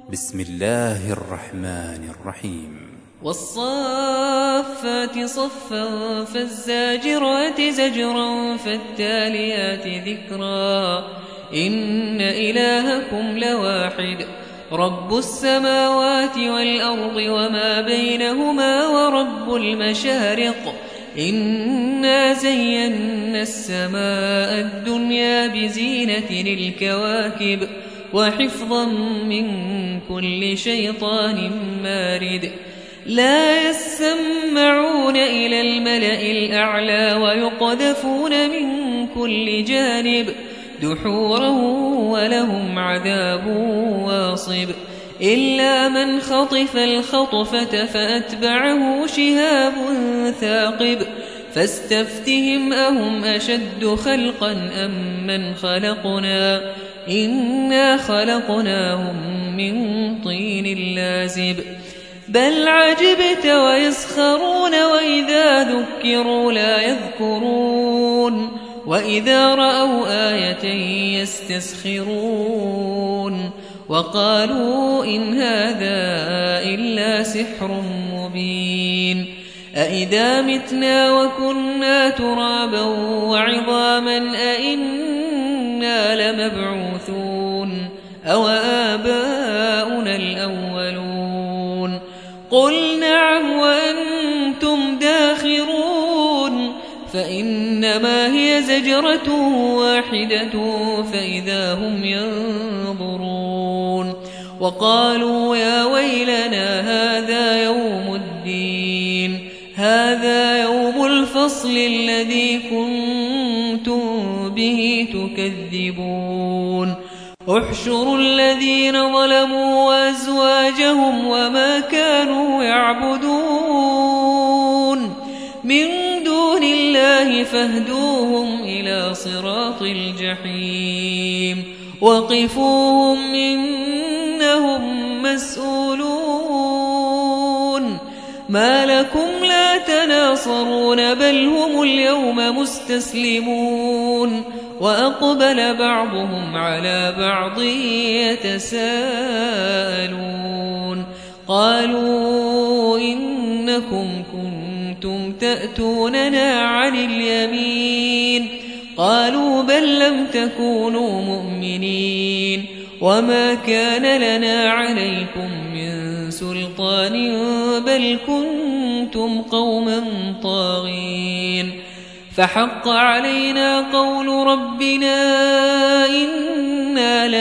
بسم الله الرحمن الرحيم والصافات صفا فالزاجرات زجرا فالتاليات ذكرا إن إلهكم لواحد رب السماوات والأرض وما بينهما ورب المشارق إنا زينا السماء الدنيا بزينة الكواكب وحفظا من كل شيطان مارد لا يسمعون إلى الملأ الأعلى ويقذفون من كل جانب دحورا ولهم عذاب واصب إلا من خطف الخطفة فأتبعه شهاب ثاقب فاستفتهم أهم أشد خلقا أم من خلقنا إنا خلقناهم من طين لازب بل عجبت ويسخرون وإذا ذكروا لا يذكرون وإذا رأوا آية يستسخرون وقالوا إن هذا إلا سحر مبين أإذا متنا وكنا ترابا وعظاما أإنا لمبعوثون أو آباؤنا الأولون قل نعم وأنتم داخرون فإنما هي زجرة واحدة فإذا هم ينظرون وقالوا يا ويلنا هذا يوم الدين هذا يوم الفصل الذي كنتم به تكذبون احشروا الذين ظلموا وأزواجهم وما كانوا يعبدون من دون الله فاهدوهم إلى صراط الجحيم وقفوهم إنهم مسؤولون ما لكم لا تناصرون بل هم اليوم مستسلمون وأقبل بعضهم على بعض يتساءلون قالوا إنكم كنتم تأتوننا عن اليمين قالوا بل لم تكونوا مؤمنين وما كان لنا عليكم من سلطان بل كنتم قوما طاغين فحق علينا قول ربنا إنا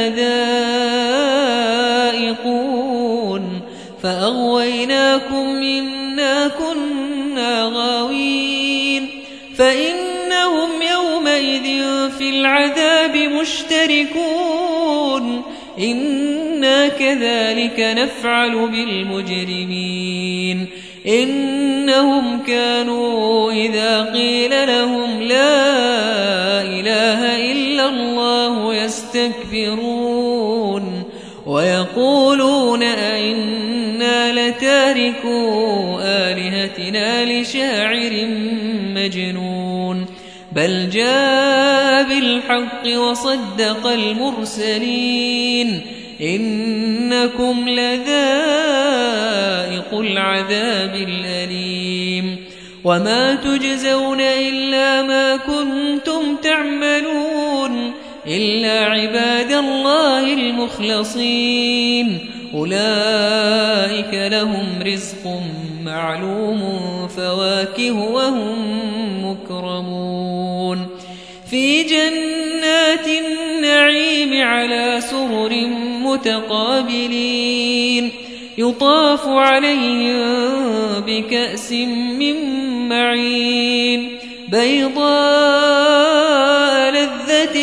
لذائقون فأغويناكم إنا كنا غاوين فإنهم يومئذ في العذاب مشتركون إنا كذلك نفعل بالمجرمين إنهم كانوا إذا قيل لهم لا إله إلا الله يستكبرون ويقولون أئنا لتاركو آلهتنا لشاعر مجنون بل جاء بالحق وصدق المرسلين إنكم لذائق العذاب الأليم وما تجزون إلا ما كنتم تعملون إلا عباد الله المخلصين أولئك لهم رزق معلوم فواكه وهم مكرمون في جنات النعيم على سرر متقابلين يطاف عليهم بكأس من معين بيضاء لذة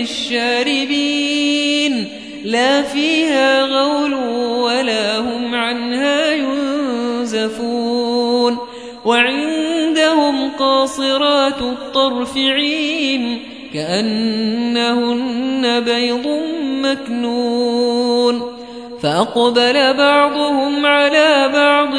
للشاربين لا فيها غول ولا هم عنها ينزفون وعندهم قاصرات الطرف عين كأنهن بيض مكنون فأقبل بعضهم على بعض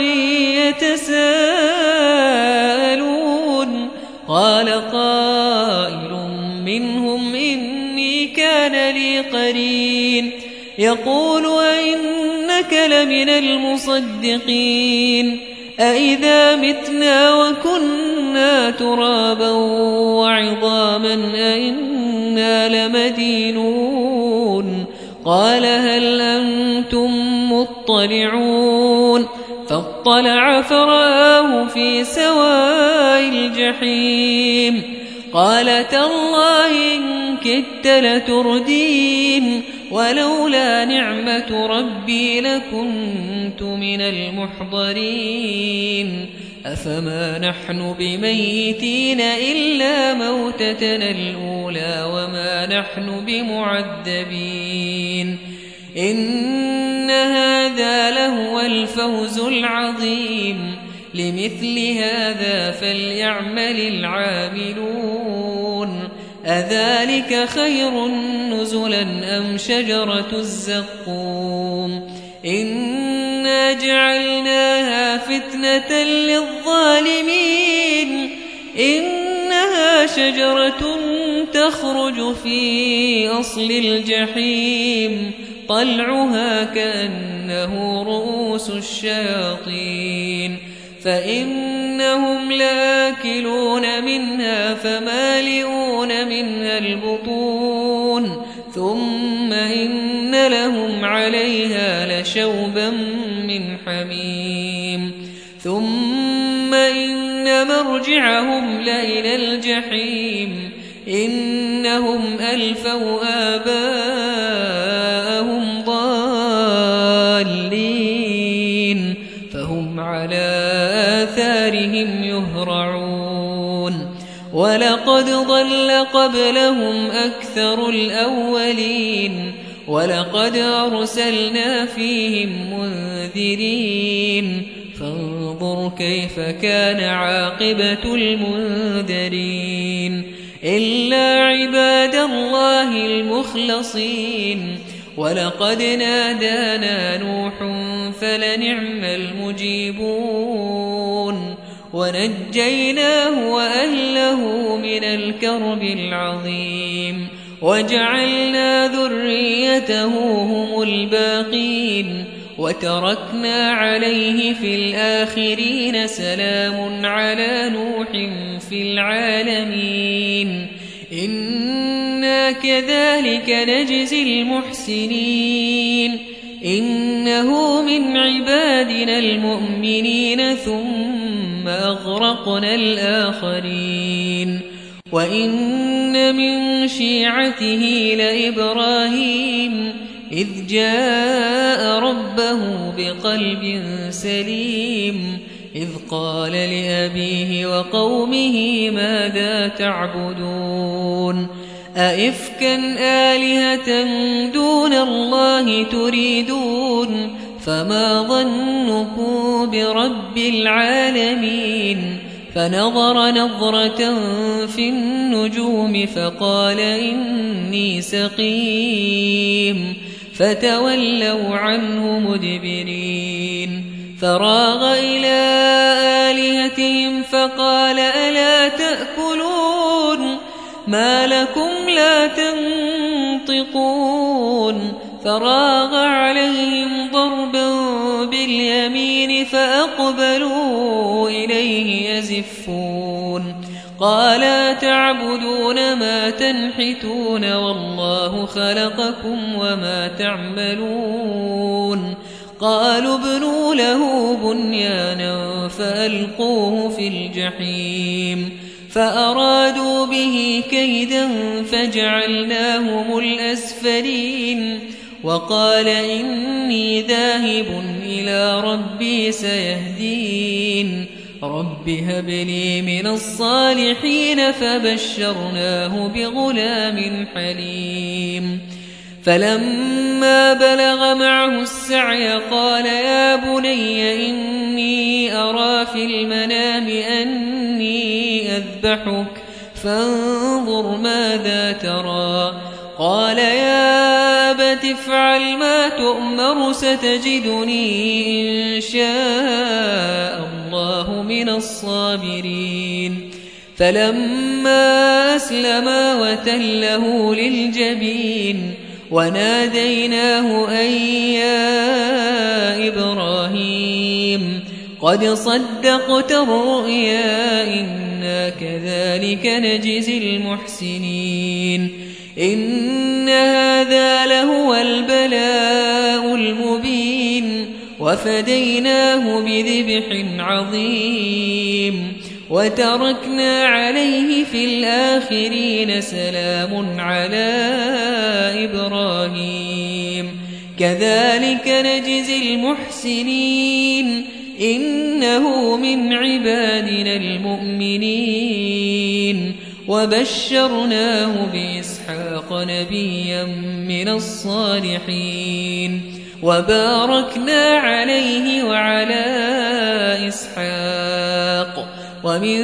يتساءلون قال قائل منهم إني كان لي قرين يقول أئنك إنك لمن المصدقين أإذا متنا وكنا ترابا وعظاما أإنا لمدينون قال هل أنتم مطلعون فاطلع فرآه في سواء الجحيم قال تالله إن كدت لتردين ولولا نعمة ربي لكنت من المحضرين أفما نحن بميتين إلا موتتنا الأولى وما نحن بمعذبين إن هذا لهو الفوز العظيم لمثل هذا فليعمل العاملون أذلك خير نزلا أم شجرة الزقوم إنا جعلناها فتنة للظالمين إنها شجرة تخرج في أصل الجحيم طلعها كأنه رؤوس الشياطين فإنهم لآكلون منها فمالئون منها البطون ثم إن لهم عليها لشوبا من حميم ثم إن مرجعهم لإلى الجحيم إنهم ألفوا آباءهم ضالين فهم على آثارهم يهرعون ولقد ضل قبلهم أكثر الأولين ولقد أرسلنا فيهم منذرين فانظر كيف كان عاقبة المنذرين إلا عباد الله المخلصين ولقد نادانا نوح فلنعم المجيبون ونجيناه وأهله من الكرب العظيم وجعلنا ذريته هم الباقين وتركنا عليه في الآخرين سلام على نوح في العالمين إنا كذلك نجزي المحسنين إنه من عبادنا المؤمنين ثم أغرقنا الآخرين وإن من شيعته لإبراهيم إذ جاء ربه بقلب سليم إذ قال لأبيه وقومه ماذا تعبدون أئفكا آلهة دون الله تريدون فما ظنكم برب العالمين فنظر نظرة في النجوم فقال إني سقيم فتولوا عنه مدبرين فراغ إلى آلهتهم فقال ألا تأكلون ما لكم لا تنطقون فراغ عليهم ضربا باليمين فأقبلوا إليه يزفون قال تعبدون ما تنحتون والله خلقكم وما تعملون قالوا ابنوا له بنيانا فألقوه في الجحيم فأرادوا به كيدا فجعلناهم الأسفلين وقال إني ذاهب إلى ربي سيهدين رب هب لي من الصالحين فبشرناه بغلام حليم فلما بلغ معه السعي قال يا بني إني أرى في المنام أني أذبحك فانظر ماذا ترى قال يا أبت افعل ما تؤمر ستجدني إن شاء الله من الصابرين فلما أسلما وتله للجبين وناديناه أن يا قد صدقت الرؤيا إنا كذلك نجزي المحسنين إن هذا لهو البلاء المبين وفديناه بذبح عظيم وتركنا عليه في الآخرين سلام على إبراهيم كذلك نجزي المحسنين إنه من عبادنا المؤمنين وبشرناه بإسحاق نبيا من الصالحين وباركنا عليه وعلى إسحاق ومن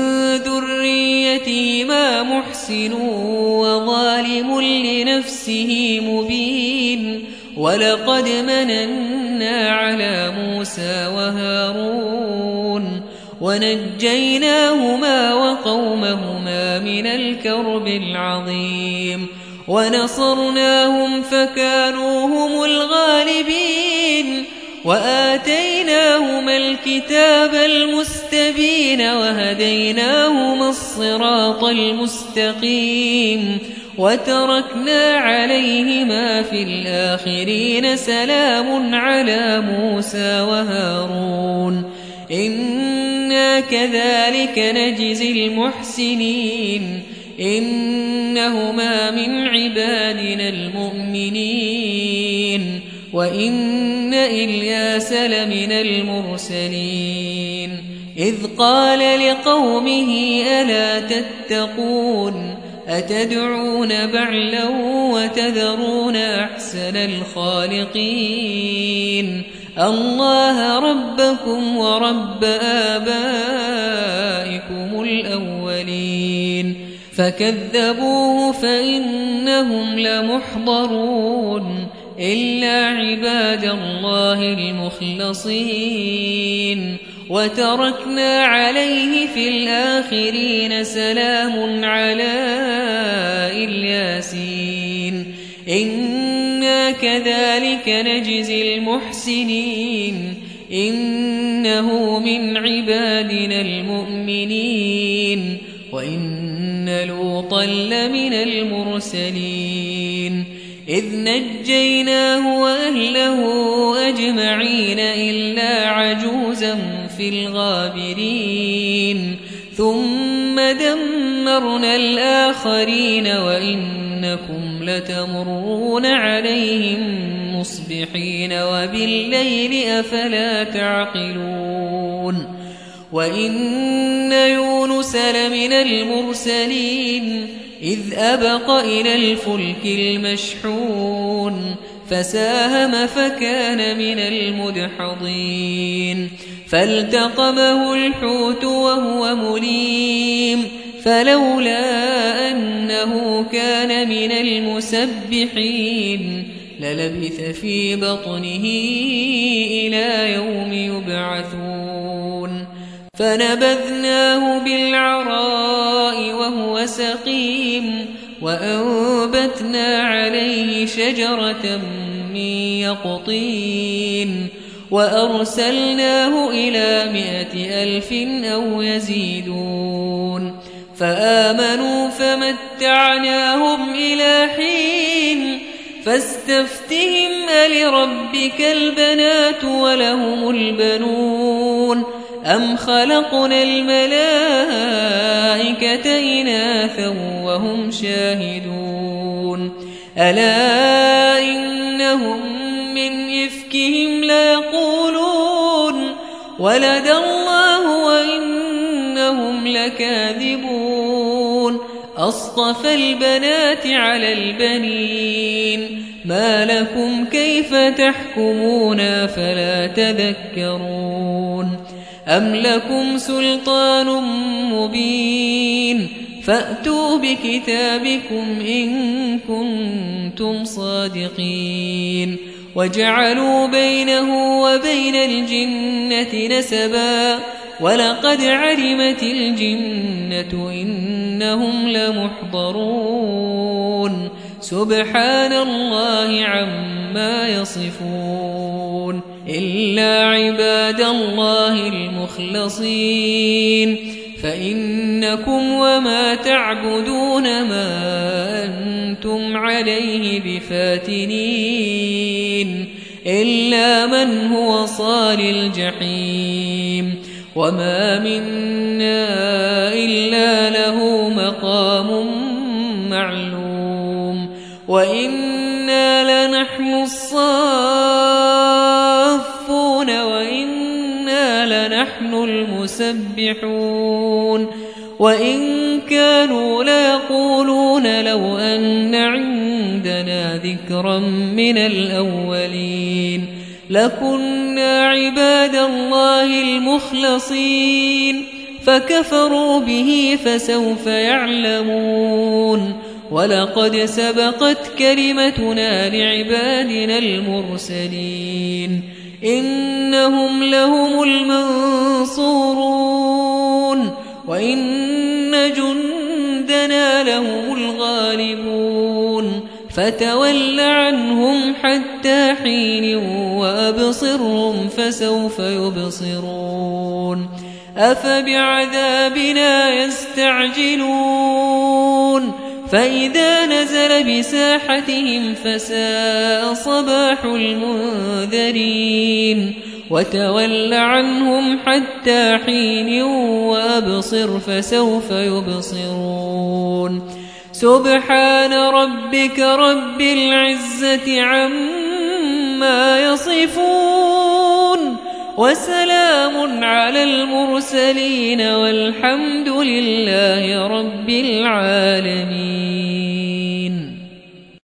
ذريتهما محسن وظالم لنفسه مبين ولقد مننا على موسى وهارون ونجيناهما وقومهما من الكرب العظيم ونصرناهم فكانوا هم الغالبين وآتيناهما الكتاب المستبين وهديناهما الصراط المستقيم وتركنا عليهما في الآخرين سلام على موسى وهارون إنا كذلك نجزي المحسنين إنهما من عبادنا المؤمنين وإن إلياس لمن المرسلين إذ قال لقومه ألا تتقون أتدعون بعلا وتذرون أحسن الخالقين الله ربكم ورب آبائكم الأولين فكذبوه فإنهم لمحضرون إلا عباد الله المخلصين وتركنا عليه في الآخرين سلام على الياسين إنا كذلك نجزي المحسنين إنه من عبادنا المؤمنين وإن لوطا لمن المرسلين إذ نجيناه وأهله أجمعين إلا عجوزا في الغابرين ثم دمرنا الآخرين وإنكم لتمرون عليهم مصبحين وبالليل أفلا تعقلون وإن يونس لمن المرسلين إذ أبق إلى الفلك المشحون فساهم فكان من المدحضين فالتقمه الحوت وهو مليم فلولا أنه كان من المسبحين للبث في بطنه إلى يوم يبعثون فنبذناه بالعراء وهو سقيم وأنبتنا عليه شجرة من يقطين وأرسلناه إلى 100,000 أو يزيدون فآمنوا فمتعناهم إلى حين فاستفتهم ألربك البنات ولهم البنون أم خلقنا الملائكة إناثا وهم شاهدون ألا إنهم من إفكهم ليقولون ولد الله وإنهم لكاذبون أصطفى البنات على البنين ما لكم كيف تحكمون فلا تذكرون أم لكم سلطان مبين فأتوا بكتابكم إن كنتم صادقين وجعلوا بينه وبين الجنة نسبا ولقد علمت الجنة إنهم لمحضرون سبحان الله عما يصفون إلا عباد الله المخلصين فإنكم وما تعبدون ما أنتم عليه بفاتنين إلا من هو صال الجحيم وما منا إلا له مقام معلوم وإنا لنحن الصافون وإنا لنحن المسبحون وإن كانوا ليقولون لو أن عندنا ذكرا من الأولين لكنا عباد الله المخلصين فكفروا به فسوف يعلمون ولقد سبقت كلمتنا لعبادنا المرسلين إنهم لهم المنصورون وإن جندنا لهم الغالبون فتول عنهم حتى حين وأبصرهم فسوف يبصرون أفبعذابنا يستعجلون فإذا نزل بساحتهم فساء صباح المنذرين وتول عنهم حتى حين وأبصر فسوف يبصرون سبحان ربك رب العزة عما يصفون وسلام على المرسلين والحمد لله رب العالمين.